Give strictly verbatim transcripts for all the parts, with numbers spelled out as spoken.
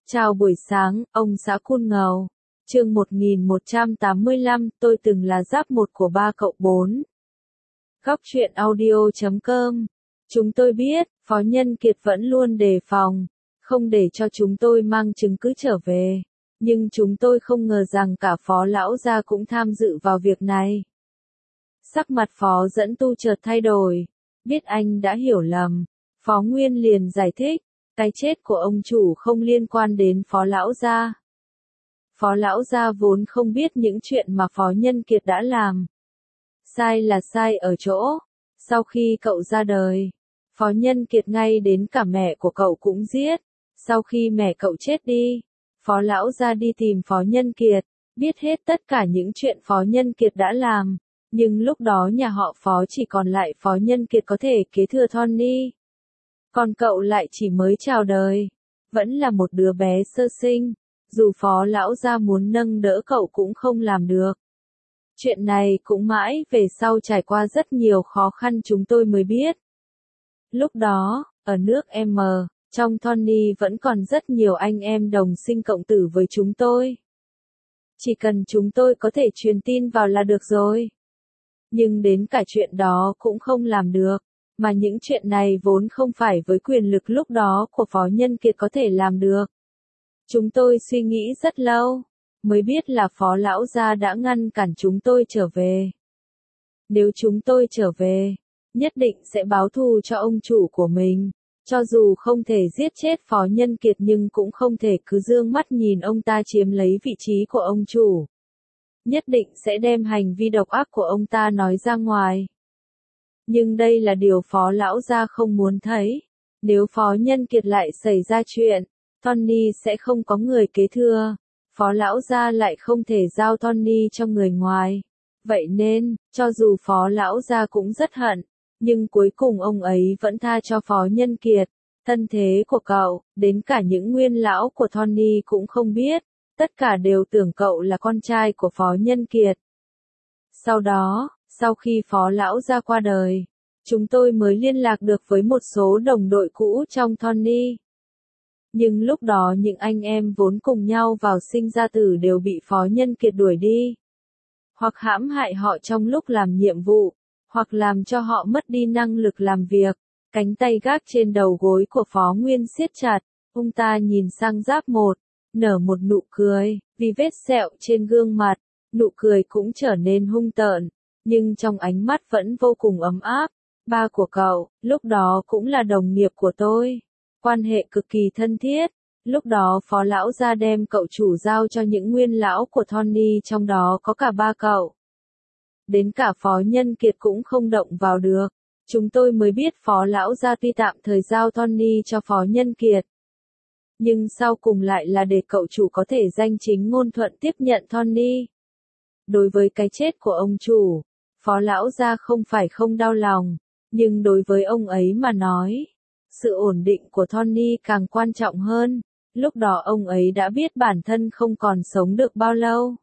Chào buổi sáng, ông xã Cun Ngầu. Chương một nghìn một trăm tám mươi lăm, tôi từng là giáp một của ba cậu bốn. Góc truyện audio chấm com. Chúng tôi biết, Phó Nhân Kiệt vẫn luôn đề phòng, không để cho chúng tôi mang chứng cứ trở về. Nhưng chúng tôi không ngờ rằng cả Phó Lão Gia cũng tham dự vào việc này. Sắc mặt Phó Dẫn Tu chợt thay đổi. Biết anh đã hiểu lầm, Phó Nguyên liền giải thích. Cái chết của ông chủ không liên quan đến Phó Lão Gia. Phó Lão Gia vốn không biết những chuyện mà Phó Nhân Kiệt đã làm. Sai là sai ở chỗ, sau khi cậu ra đời, Phó Nhân Kiệt ngay đến cả mẹ của cậu cũng giết. Sau khi mẹ cậu chết đi, Phó Lão Gia đi tìm Phó Nhân Kiệt, biết hết tất cả những chuyện Phó Nhân Kiệt đã làm. Nhưng lúc đó nhà họ Phó chỉ còn lại Phó Nhân Kiệt có thể kế thừa Tony. Còn cậu lại chỉ mới chào đời, vẫn là một đứa bé sơ sinh, dù Phó Lão Gia muốn nâng đỡ cậu cũng không làm được. Chuyện này cũng mãi về sau trải qua rất nhiều khó khăn chúng tôi mới biết. Lúc đó, ở nước M, trong Tony vẫn còn rất nhiều anh em đồng sinh cộng tử với chúng tôi. Chỉ cần chúng tôi có thể truyền tin vào là được rồi. Nhưng đến cả chuyện đó cũng không làm được. Mà những chuyện này vốn không phải với quyền lực lúc đó của Phó Nhân Kiệt có thể làm được. Chúng tôi suy nghĩ rất lâu, mới biết là Phó Lão Gia đã ngăn cản chúng tôi trở về. Nếu chúng tôi trở về, nhất định sẽ báo thù cho ông chủ của mình. Cho dù không thể giết chết Phó Nhân Kiệt nhưng cũng không thể cứ dương mắt nhìn ông ta chiếm lấy vị trí của ông chủ. Nhất định sẽ đem hành vi độc ác của ông ta nói ra ngoài. Nhưng đây là điều Phó Lão Gia không muốn thấy. Nếu Phó Nhân Kiệt lại xảy ra chuyện, Tony sẽ không có người kế thừa. Phó Lão Gia lại không thể giao Tony cho người ngoài. Vậy nên, cho dù Phó Lão Gia cũng rất hận, nhưng cuối cùng ông ấy vẫn tha cho Phó Nhân Kiệt. Thân thế của cậu, đến cả những nguyên lão của Tony cũng không biết. Tất cả đều tưởng cậu là con trai của Phó Nhân Kiệt. Sau đó, sau khi Phó Lão Gia qua đời, chúng tôi mới liên lạc được với một số đồng đội cũ trong Tony. Nhưng lúc đó những anh em vốn cùng nhau vào sinh ra tử đều bị Phó Nhân Kiệt đuổi đi. Hoặc hãm hại họ trong lúc làm nhiệm vụ, hoặc làm cho họ mất đi năng lực làm việc. Cánh tay gác trên đầu gối của Phó Nguyên siết chặt, ông ta nhìn sang Giáp một, nở một nụ cười, vì vết sẹo trên gương mặt, nụ cười cũng trở nên hung tợn. Nhưng trong ánh mắt vẫn vô cùng ấm áp. Ba của cậu, lúc đó cũng là đồng nghiệp của tôi. Quan hệ cực kỳ thân thiết. Lúc đó Phó Lão Gia đem cậu chủ giao cho những nguyên lão của Tony, trong đó có cả ba cậu. Đến cả Phó Nhân Kiệt cũng không động vào được. Chúng tôi mới biết Phó Lão Gia tuy tạm thời giao Tony cho Phó Nhân Kiệt. Nhưng sau cùng lại là để cậu chủ có thể danh chính ngôn thuận tiếp nhận Tony. Đối với cái chết của ông chủ, Phó Lão Gia không phải không đau lòng, nhưng đối với ông ấy mà nói, sự ổn định của Tony càng quan trọng hơn. Lúc đó ông ấy đã biết bản thân không còn sống được bao lâu.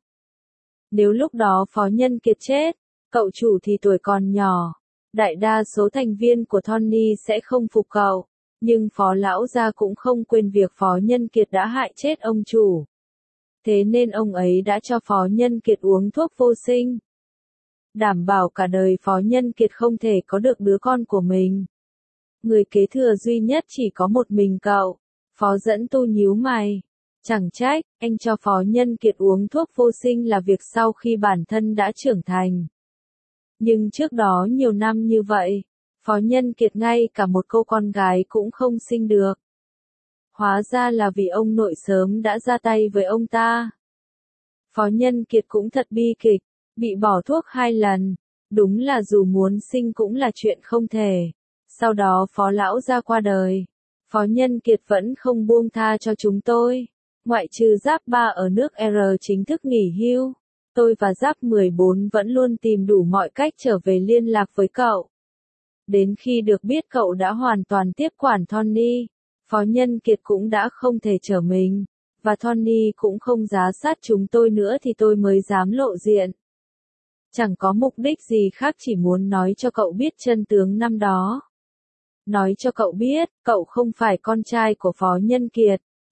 Nếu lúc đó Phó Nhân Kiệt chết, cậu chủ thì tuổi còn nhỏ, đại đa số thành viên của Tony sẽ không phục cậu. Nhưng Phó Lão Gia cũng không quên việc Phó Nhân Kiệt đã hại chết ông chủ. Thế nên ông ấy đã cho Phó Nhân Kiệt uống thuốc vô sinh. Đảm bảo cả đời Phó Nhân Kiệt không thể có được đứa con của mình. Người kế thừa duy nhất chỉ có một mình cậu. Phó Dẫn Tu nhíu mày. Chẳng trách, anh cho Phó Nhân Kiệt uống thuốc vô sinh là việc sau khi bản thân đã trưởng thành. Nhưng trước đó nhiều năm như vậy, Phó Nhân Kiệt ngay cả một cô con gái cũng không sinh được. Hóa ra là vì ông nội sớm đã ra tay với ông ta. Phó Nhân Kiệt cũng thật bi kịch, bị bỏ thuốc hai lần, đúng là dù muốn sinh cũng là chuyện không thể. Sau đó Phó Lão Gia qua đời, Phó Nhân Kiệt vẫn không buông tha cho chúng tôi. Ngoại trừ Giáp ba ở nước R chính thức nghỉ hưu, tôi và Giáp mười bốn vẫn luôn tìm đủ mọi cách trở về liên lạc với cậu. Đến khi được biết cậu đã hoàn toàn tiếp quản Tony, Phó Nhân Kiệt cũng đã không thể trở mình, và Tony cũng không giá sát chúng tôi nữa thì tôi mới dám lộ diện. Chẳng có mục đích gì khác, chỉ muốn nói cho cậu biết chân tướng năm đó. Nói cho cậu biết, cậu không phải con trai của Phó Nhân Kiệt,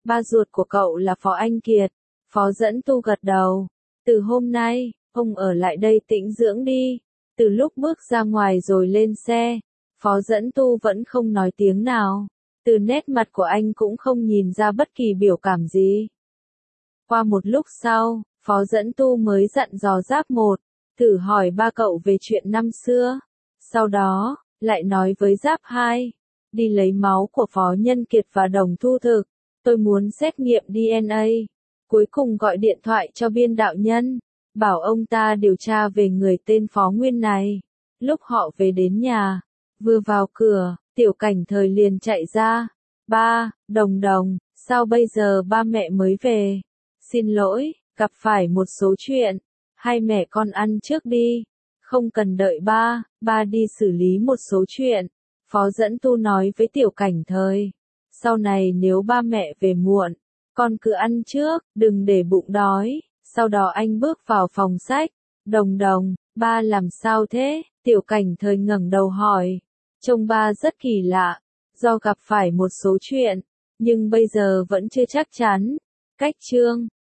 Ba ruột của cậu là Phó Anh Kiệt. Phó Dẫn Tu gật đầu. Từ hôm nay, ông ở lại đây tĩnh dưỡng đi. Từ lúc bước ra ngoài rồi lên xe, Phó Dẫn Tu vẫn không nói tiếng nào. Từ nét mặt của anh cũng không nhìn ra bất kỳ biểu cảm gì. Qua một lúc sau, Phó Dẫn Tu mới dặn dò Giáp một, thử hỏi ba cậu về chuyện năm xưa. Sau đó, lại nói với Giáp hai, đi lấy máu của Phó Nhân Kiệt và Đồng Thu Thực. Tôi muốn xét nghiệm đê en a. Cuối cùng gọi điện thoại cho Biên đạo nhân, bảo ông ta điều tra về người tên Phó Nguyên này. Lúc họ về đến nhà, vừa vào cửa, Tiểu Cảnh Thời liền chạy ra. Ba, Đồng Đồng, sao bây giờ ba mẹ mới về? Xin lỗi, gặp phải một số chuyện. Hai mẹ con ăn trước đi. Không cần đợi ba, ba đi xử lý một số chuyện. Phó Dẫn Tu nói với Tiểu Cảnh Thời. Sau này nếu ba mẹ về muộn, con cứ ăn trước, đừng để bụng đói. Sau đó anh bước vào phòng sách. Đồng Đồng, ba làm sao thế? Tiểu Cảnh Thời ngẩng đầu hỏi. Trông ba rất kỳ lạ, do gặp phải một số chuyện, nhưng bây giờ vẫn chưa chắc chắn. Cách chương